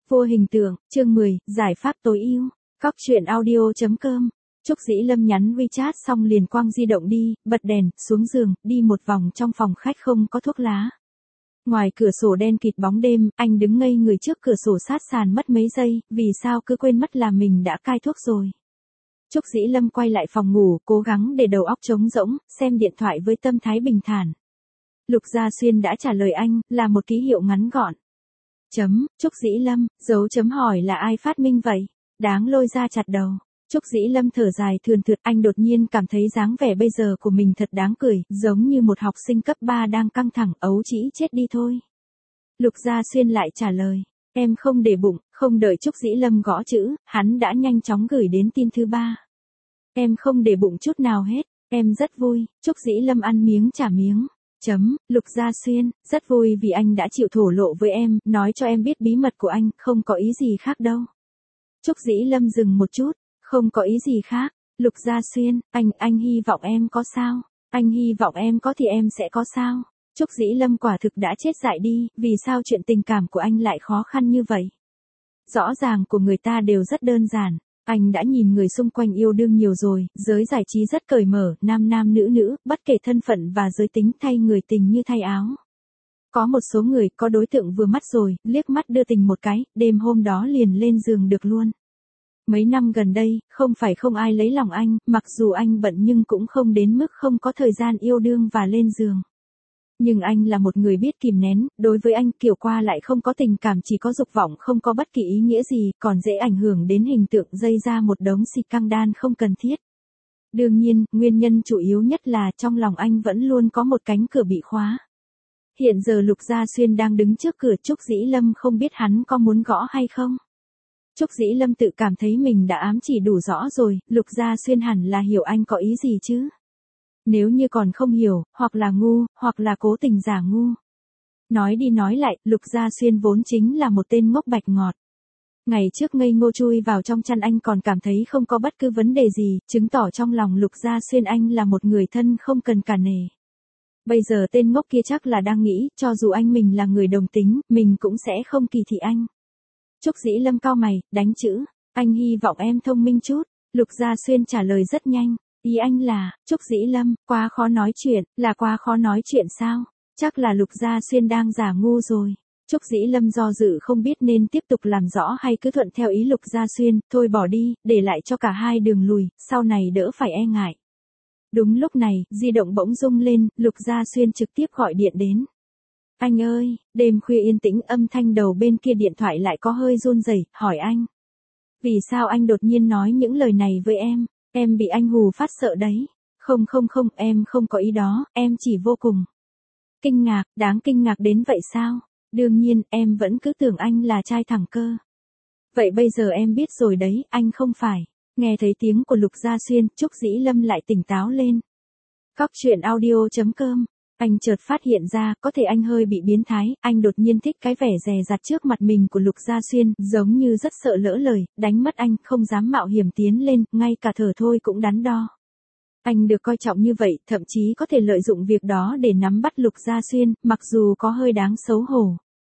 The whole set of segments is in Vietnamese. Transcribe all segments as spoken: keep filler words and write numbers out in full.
Vô hình tượng, chương mười, giải pháp tối ưu. Cóc truyện audio chấm com. Trúc Dĩ Lâm nhắn WeChat xong liền quăng di động đi, bật đèn, xuống giường, đi một vòng trong phòng khách không có thuốc lá. Ngoài cửa sổ đen kịt bóng đêm, anh đứng ngây người trước cửa sổ sát sàn mất mấy giây, vì sao cứ quên mất là mình đã cai thuốc rồi. Trúc Dĩ Lâm quay lại phòng ngủ, cố gắng để đầu óc trống rỗng, xem điện thoại với tâm thái bình thản. Lục Gia Xuyên đã trả lời anh, là một ký hiệu ngắn gọn. Chấm, Trúc Dĩ Lâm, dấu chấm hỏi là ai phát minh vậy? Đáng lôi ra chặt đầu. Trúc Dĩ Lâm thở dài thườn thượt, anh đột nhiên cảm thấy dáng vẻ bây giờ của mình thật đáng cười, giống như một học sinh cấp ba đang căng thẳng, ấu trĩ chết đi thôi. Lục Gia Xuyên lại trả lời, em không để bụng, không đợi Trúc Dĩ Lâm gõ chữ, hắn đã nhanh chóng gửi đến tin thứ ba. Em không để bụng chút nào hết, em rất vui. Trúc Dĩ Lâm ăn miếng trả miếng. Chấm, Lục Gia Xuyên, rất vui vì anh đã chịu thổ lộ với em, nói cho em biết bí mật của anh, không có ý gì khác đâu. Trúc Dĩ Lâm dừng một chút, không có ý gì khác. Lục Gia Xuyên, anh, anh hy vọng em có sao? Anh hy vọng em có thì em sẽ có sao? Trúc Dĩ Lâm quả thực đã chết dại đi, vì sao chuyện tình cảm của anh lại khó khăn như vậy? Rõ ràng của người ta đều rất đơn giản. Anh đã nhìn người xung quanh yêu đương nhiều rồi, giới giải trí rất cởi mở, nam nam nữ nữ, bất kể thân phận và giới tính, thay người tình như thay áo. Có một số người có đối tượng vừa mắt rồi, liếc mắt đưa tình một cái, đêm hôm đó liền lên giường được luôn. Mấy năm gần đây, không phải không ai lấy lòng anh, mặc dù anh bận nhưng cũng không đến mức không có thời gian yêu đương và lên giường. Nhưng anh là một người biết kìm nén, đối với anh kiểu qua lại không có tình cảm, chỉ có dục vọng, không có bất kỳ ý nghĩa gì, còn dễ ảnh hưởng đến hình tượng, gây ra một đống xì căng đan không cần thiết. Đương nhiên, nguyên nhân chủ yếu nhất là trong lòng anh vẫn luôn có một cánh cửa bị khóa. Hiện giờ Lục Gia Xuyên đang đứng trước cửa, Trúc Dĩ Lâm không biết hắn có muốn gõ hay không. Trúc Dĩ Lâm tự cảm thấy mình đã ám chỉ đủ rõ rồi, Lục Gia Xuyên hẳn là hiểu anh có ý gì chứ. Nếu như còn không hiểu, hoặc là ngu, hoặc là cố tình giả ngu. Nói đi nói lại, Lục Gia Xuyên vốn chính là một tên ngốc bạch ngọt. Ngày trước ngây ngô chui vào trong chăn anh còn cảm thấy không có bất cứ vấn đề gì, chứng tỏ trong lòng Lục Gia Xuyên anh là một người thân không cần cả nể. Bây giờ tên ngốc kia chắc là đang nghĩ, cho dù anh mình là người đồng tính, mình cũng sẽ không kỳ thị anh. Trúc Dĩ Lâm cau mày, đánh chữ, anh hy vọng em thông minh chút. Lục Gia Xuyên trả lời rất nhanh. Ý anh là, Trúc Dĩ Lâm, quá khó nói chuyện, là quá khó nói chuyện sao? Chắc là Lục Gia Xuyên đang giả ngu rồi. Trúc Dĩ Lâm do dự không biết nên tiếp tục làm rõ hay cứ thuận theo ý Lục Gia Xuyên, thôi bỏ đi, để lại cho cả hai đường lùi, sau này đỡ phải e ngại. Đúng lúc này, di động bỗng rung lên, Lục Gia Xuyên trực tiếp gọi điện đến. Anh ơi, đêm khuya yên tĩnh, âm thanh đầu bên kia điện thoại lại có hơi run rẩy, hỏi anh. Vì sao anh đột nhiên nói những lời này với em? Em bị anh hù phát sợ đấy. Không không không, em không có ý đó, em chỉ vô cùng kinh ngạc, đáng kinh ngạc đến vậy sao? Đương nhiên, em vẫn cứ tưởng anh là trai thẳng cơ. Vậy bây giờ em biết rồi đấy, anh không phải. Nghe thấy tiếng của Lục Gia Xuyên, Trúc Dĩ Lâm lại tỉnh táo lên. Cóc truyện audio chấm com. Anh chợt phát hiện ra, có thể anh hơi bị biến thái, anh đột nhiên thích cái vẻ dè dặt trước mặt mình của Lục Gia Xuyên, giống như rất sợ lỡ lời, đánh mất anh, không dám mạo hiểm tiến lên, ngay cả thở thôi cũng đắn đo. Anh được coi trọng như vậy, thậm chí có thể lợi dụng việc đó để nắm bắt Lục Gia Xuyên, mặc dù có hơi đáng xấu hổ.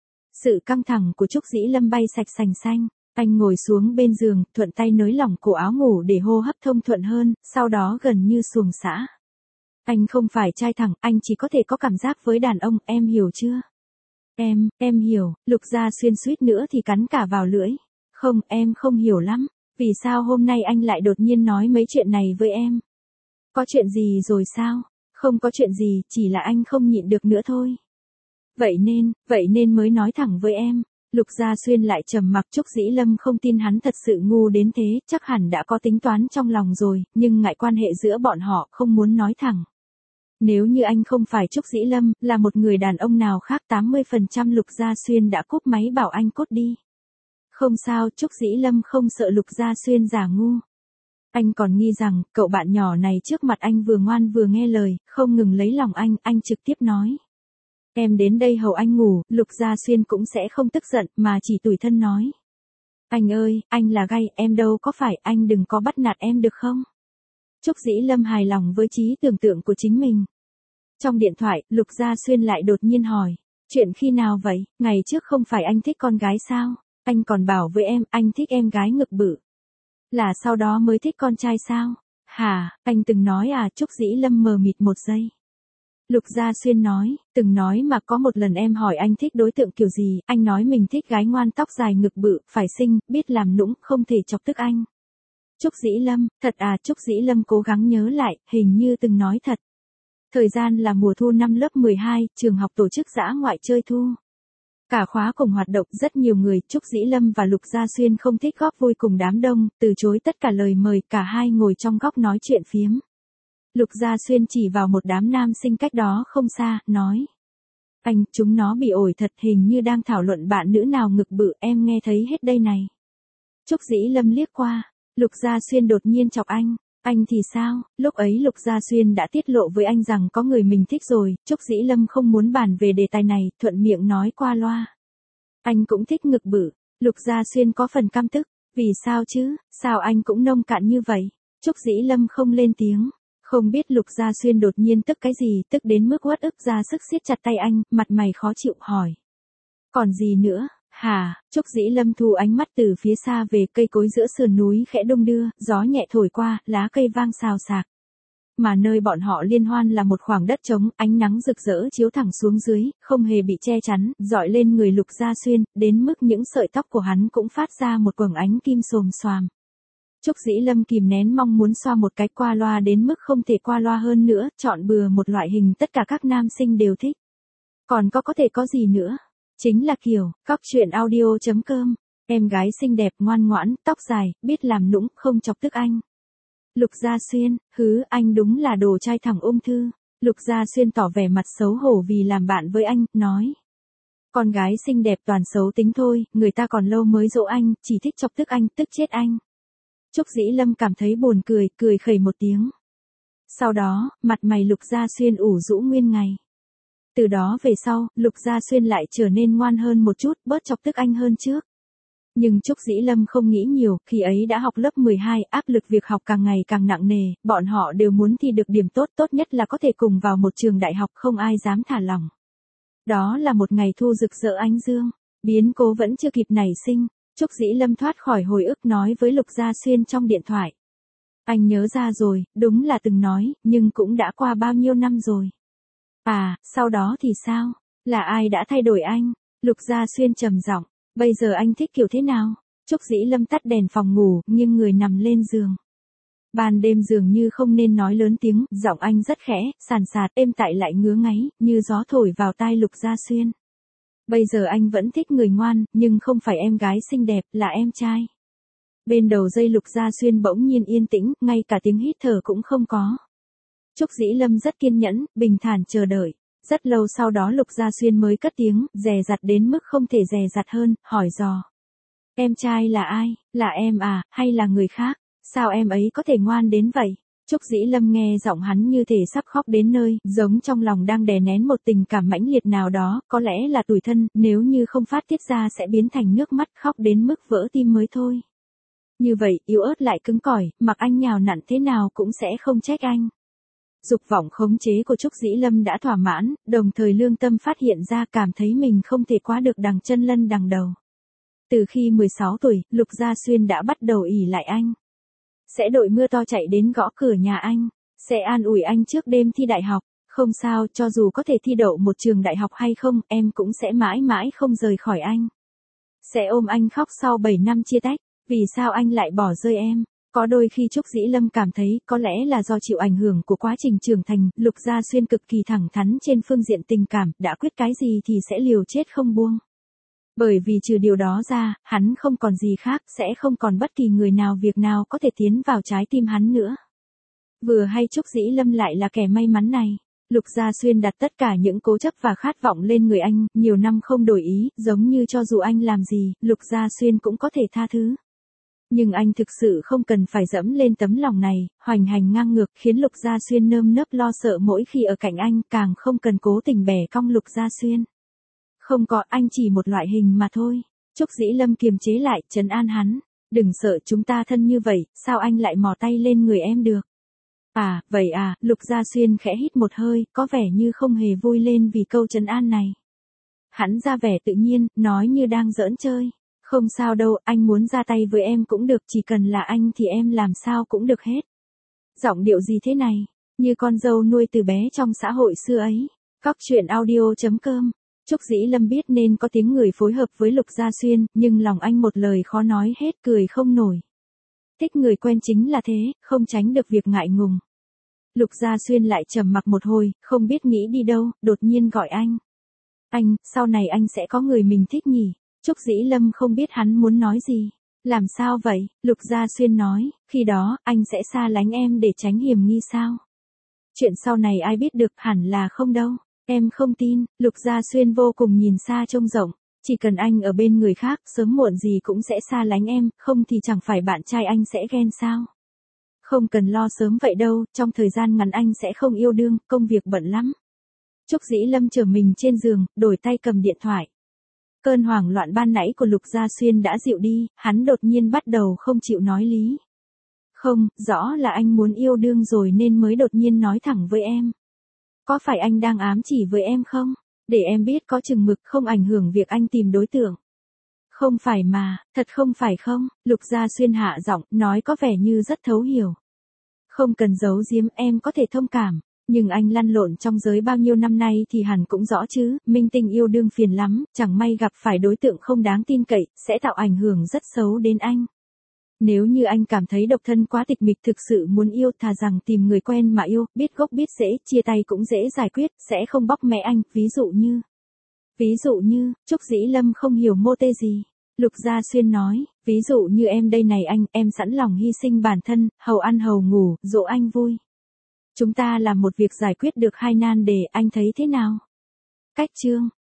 Sự căng thẳng của Trúc Dĩ Lâm bay sạch sành xanh, anh ngồi xuống bên giường, thuận tay nới lỏng cổ áo ngủ để hô hấp thông thuận hơn, sau đó gần như xuồng xã. Anh không phải trai thẳng, anh chỉ có thể có cảm giác với đàn ông, em hiểu chưa? Em, em hiểu, Lục Gia Xuyên suýt nữa thì cắn cả vào lưỡi. Không, em không hiểu lắm, vì sao hôm nay anh lại đột nhiên nói mấy chuyện này với em? Có chuyện gì rồi sao? Không có chuyện gì, chỉ là anh không nhịn được nữa thôi. Vậy nên, vậy nên mới nói thẳng với em. Lục Gia Xuyên lại trầm mặc, Trúc Dĩ Lâm không tin hắn thật sự ngu đến thế, chắc hẳn đã có tính toán trong lòng rồi, nhưng ngại quan hệ giữa bọn họ, không muốn nói thẳng. Nếu như anh không phải Trúc Dĩ Lâm, là một người đàn ông nào khác, tám mươi phần trăm Lục Gia Xuyên đã cúp máy bảo anh cút đi. Không sao, Trúc Dĩ Lâm không sợ Lục Gia Xuyên giả ngu. Anh còn nghi rằng, cậu bạn nhỏ này trước mặt anh vừa ngoan vừa nghe lời, không ngừng lấy lòng anh, anh trực tiếp nói. Em đến đây hầu anh ngủ, Lục Gia Xuyên cũng sẽ không tức giận, mà chỉ tủi thân nói. Anh ơi, anh là gay, em đâu có phải, anh đừng có bắt nạt em được không? Trúc Dĩ Lâm hài lòng với trí tưởng tượng của chính mình. Trong điện thoại, Lục Gia Xuyên lại đột nhiên hỏi. Chuyện khi nào vậy? Ngày trước không phải anh thích con gái sao? Anh còn bảo với em, anh thích em gái ngực bự. Là sau đó mới thích con trai sao? Hả, anh từng nói à? Trúc Dĩ Lâm mờ mịt một giây. Lục Gia Xuyên nói, từng nói mà có một lần em hỏi anh thích đối tượng kiểu gì, anh nói mình thích gái ngoan tóc dài ngực bự, phải xinh, biết làm nũng, không thể chọc tức anh. Trúc Dĩ Lâm, thật à? Trúc Dĩ Lâm cố gắng nhớ lại, hình như từng nói thật. Thời gian là mùa thu năm lớp mười hai, trường học tổ chức dã ngoại chơi thu. Cả khóa cùng hoạt động, rất nhiều người, Trúc Dĩ Lâm và Lục Gia Xuyên không thích góp vui cùng đám đông, từ chối tất cả lời mời, cả hai ngồi trong góc nói chuyện phiếm. Lục Gia Xuyên chỉ vào một đám nam sinh cách đó không xa, nói. Anh, chúng nó bị ổi thật, hình như đang thảo luận bạn nữ nào ngực bự, em nghe thấy hết đây này. Trúc Dĩ Lâm liếc qua, Lục Gia Xuyên đột nhiên chọc anh. Anh thì sao? Lúc ấy Lục Gia Xuyên đã tiết lộ với anh rằng có người mình thích rồi, Trúc Dĩ Lâm không muốn bàn về đề tài này, thuận miệng nói qua loa. Anh cũng thích ngực bự. Lục Gia Xuyên có phần căm tức. Vì sao chứ? Sao anh cũng nông cạn như vậy? Trúc Dĩ Lâm không lên tiếng. Không biết Lục Gia Xuyên đột nhiên tức cái gì, tức đến mức uất ức ra sức siết chặt tay anh, mặt mày khó chịu hỏi. Còn gì nữa? Hả? Trúc Dĩ Lâm thu ánh mắt từ phía xa về, cây cối giữa sườn núi khẽ đung đưa, gió nhẹ thổi qua, lá cây vang xào xạc. Mà nơi bọn họ liên hoan là một khoảng đất trống, ánh nắng rực rỡ chiếu thẳng xuống dưới, không hề bị che chắn, dọi lên người Lục Gia Xuyên, đến mức những sợi tóc của hắn cũng phát ra một quầng ánh kim xồm xoàm. Trúc Dĩ Lâm kìm nén mong muốn xoa một cái qua loa đến mức không thể qua loa hơn nữa, chọn bừa một loại hình tất cả các nam sinh đều thích. Còn có có thể có gì nữa? Chính là kiểu, cóc truyện audio chấm com, em gái xinh đẹp ngoan ngoãn, tóc dài, biết làm nũng, không chọc tức anh. Lục Gia Xuyên, hứ, anh đúng là đồ trai thẳng ung thư. Lục Gia Xuyên tỏ vẻ mặt xấu hổ vì làm bạn với anh, nói. Con gái xinh đẹp toàn xấu tính thôi, người ta còn lâu mới dỗ anh, chỉ thích chọc tức anh, tức chết anh. Trúc Dĩ Lâm cảm thấy buồn cười, cười khẩy một tiếng. Sau đó, mặt mày Lục Gia Xuyên ủ rũ nguyên ngày. Từ đó về sau, Lục Gia Xuyên lại trở nên ngoan hơn một chút, bớt chọc tức anh hơn trước. Nhưng Trúc Dĩ Lâm không nghĩ nhiều, khi ấy đã học lớp mười hai, áp lực việc học càng ngày càng nặng nề, bọn họ đều muốn thi được điểm tốt, tốt nhất là có thể cùng vào một trường đại học, không ai dám thả lỏng. Đó là một ngày thu rực rỡ ánh dương, biến cố vẫn chưa kịp nảy sinh, Trúc Dĩ Lâm thoát khỏi hồi ức nói với Lục Gia Xuyên trong điện thoại. Anh nhớ ra rồi, đúng là từng nói, nhưng cũng đã qua bao nhiêu năm rồi. À, sau đó thì sao? Là ai đã thay đổi anh? Lục Gia Xuyên trầm giọng, bây giờ anh thích kiểu thế nào? Trúc Dĩ Lâm tắt đèn phòng ngủ, nghiêng người nằm lên giường. Ban đêm dường như không nên nói lớn tiếng, giọng anh rất khẽ, sàn sạt, êm tại lại ngứa ngáy, như gió thổi vào tai Lục Gia Xuyên. Bây giờ anh vẫn thích người ngoan, nhưng không phải em gái xinh đẹp, là em trai. Bên đầu dây Lục Gia Xuyên bỗng nhiên yên tĩnh, ngay cả tiếng hít thở cũng không có. Trúc Dĩ Lâm rất kiên nhẫn, bình thản chờ đợi. Rất lâu sau đó Lục Gia Xuyên mới cất tiếng, dè dặt đến mức không thể dè dặt hơn, hỏi dò. Em trai là ai? Là em à, hay là người khác? Sao em ấy có thể ngoan đến vậy? Trúc Dĩ Lâm nghe giọng hắn như thể sắp khóc đến nơi, giống trong lòng đang đè nén một tình cảm mãnh liệt nào đó, có lẽ là tủi thân, nếu như không phát tiết ra sẽ biến thành nước mắt, khóc đến mức vỡ tim mới thôi. Như vậy, yếu ớt lại cứng cỏi, mặc anh nhào nặn thế nào cũng sẽ không trách anh. Dục vọng khống chế của Trúc Dĩ Lâm đã thỏa mãn, đồng thời lương tâm phát hiện ra cảm thấy mình không thể quá được đằng chân lân đằng đầu. Từ khi mười sáu tuổi, Lục Gia Xuyên đã bắt đầu ỷ lại anh. Sẽ đội mưa to chạy đến gõ cửa nhà anh, sẽ an ủi anh trước đêm thi đại học, không sao, cho dù có thể thi đậu một trường đại học hay không, em cũng sẽ mãi mãi không rời khỏi anh. Sẽ ôm anh khóc sau bảy năm chia tách, vì sao anh lại bỏ rơi em? Có đôi khi Trúc Dĩ Lâm cảm thấy có lẽ là do chịu ảnh hưởng của quá trình trưởng thành, Lục Gia Xuyên cực kỳ thẳng thắn trên phương diện tình cảm, đã quyết cái gì thì sẽ liều chết không buông. Bởi vì trừ điều đó ra, hắn không còn gì khác, sẽ không còn bất kỳ người nào việc nào có thể tiến vào trái tim hắn nữa. Vừa hay Trúc Dĩ Lâm lại là kẻ may mắn này. Lục Gia Xuyên đặt tất cả những cố chấp và khát vọng lên người anh, nhiều năm không đổi ý, giống như cho dù anh làm gì, Lục Gia Xuyên cũng có thể tha thứ. Nhưng anh thực sự không cần phải dẫm lên tấm lòng này, hoành hành ngang ngược, khiến Lục Gia Xuyên nơm nớp lo sợ mỗi khi ở cạnh anh, càng không cần cố tình bẻ cong Lục Gia Xuyên. Không có, anh chỉ một loại hình mà thôi. Trúc Dĩ Lâm kiềm chế lại, trấn an hắn. Đừng sợ, chúng ta thân như vậy, sao anh lại mò tay lên người em được? À, vậy à, Lục Gia Xuyên khẽ hít một hơi, có vẻ như không hề vui lên vì câu trấn an này. Hắn ra vẻ tự nhiên, nói như đang giỡn chơi. Không sao đâu, anh muốn ra tay với em cũng được, chỉ cần là anh thì em làm sao cũng được hết. Giọng điệu gì thế này? Như con dâu nuôi từ bé trong xã hội xưa ấy. Cóc truyện audio chấm com. Trúc Dĩ Lâm biết nên có tiếng người phối hợp với Lục Gia Xuyên, nhưng lòng anh một lời khó nói hết, cười không nổi. Thích người quen chính là thế, không tránh được việc ngại ngùng. Lục Gia Xuyên lại trầm mặc một hồi, không biết nghĩ đi đâu, đột nhiên gọi anh. Anh, sau này anh sẽ có người mình thích nhỉ? Trúc Dĩ Lâm không biết hắn muốn nói gì. Làm sao vậy? Lục Gia Xuyên nói, khi đó, anh sẽ xa lánh em để tránh hiểm nghi sao? Chuyện sau này ai biết được, hẳn là không đâu. Em không tin. Lục Gia Xuyên vô cùng nhìn xa trông rộng. Chỉ cần anh ở bên người khác, sớm muộn gì cũng sẽ xa lánh em, không thì chẳng phải bạn trai anh sẽ ghen sao? Không cần lo sớm vậy đâu, trong thời gian ngắn anh sẽ không yêu đương, công việc bận lắm. Trúc Dĩ Lâm trở mình trên giường, đổi tay cầm điện thoại. Cơn hoảng loạn ban nãy của Lục Gia Xuyên đã dịu đi, hắn đột nhiên bắt đầu không chịu nói lý. Không, rõ là anh muốn yêu đương rồi nên mới đột nhiên nói thẳng với em. Có phải anh đang ám chỉ với em không? Để em biết có chừng mực, không ảnh hưởng việc anh tìm đối tượng. Không phải mà, thật không phải không? Lục Gia Xuyên hạ giọng, nói có vẻ như rất thấu hiểu. Không cần giấu giếm, em có thể thông cảm. Nhưng anh lăn lộn trong giới bao nhiêu năm nay thì hẳn cũng rõ chứ, minh tinh yêu đương phiền lắm, chẳng may gặp phải đối tượng không đáng tin cậy, sẽ tạo ảnh hưởng rất xấu đến anh. Nếu như anh cảm thấy độc thân quá tịch mịch, thực sự muốn yêu, thà rằng tìm người quen mà yêu, biết gốc biết rễ, chia tay cũng dễ giải quyết, sẽ không bóc mẽ anh, ví dụ như. Ví dụ như, Trúc Dĩ Lâm không hiểu mô tê gì. Lục Gia Xuyên nói, ví dụ như em đây này anh, em sẵn lòng hy sinh bản thân, hầu ăn hầu ngủ, dỗ anh vui. Chúng ta làm một việc giải quyết được hai nan đề, anh thấy thế nào? Cách chương.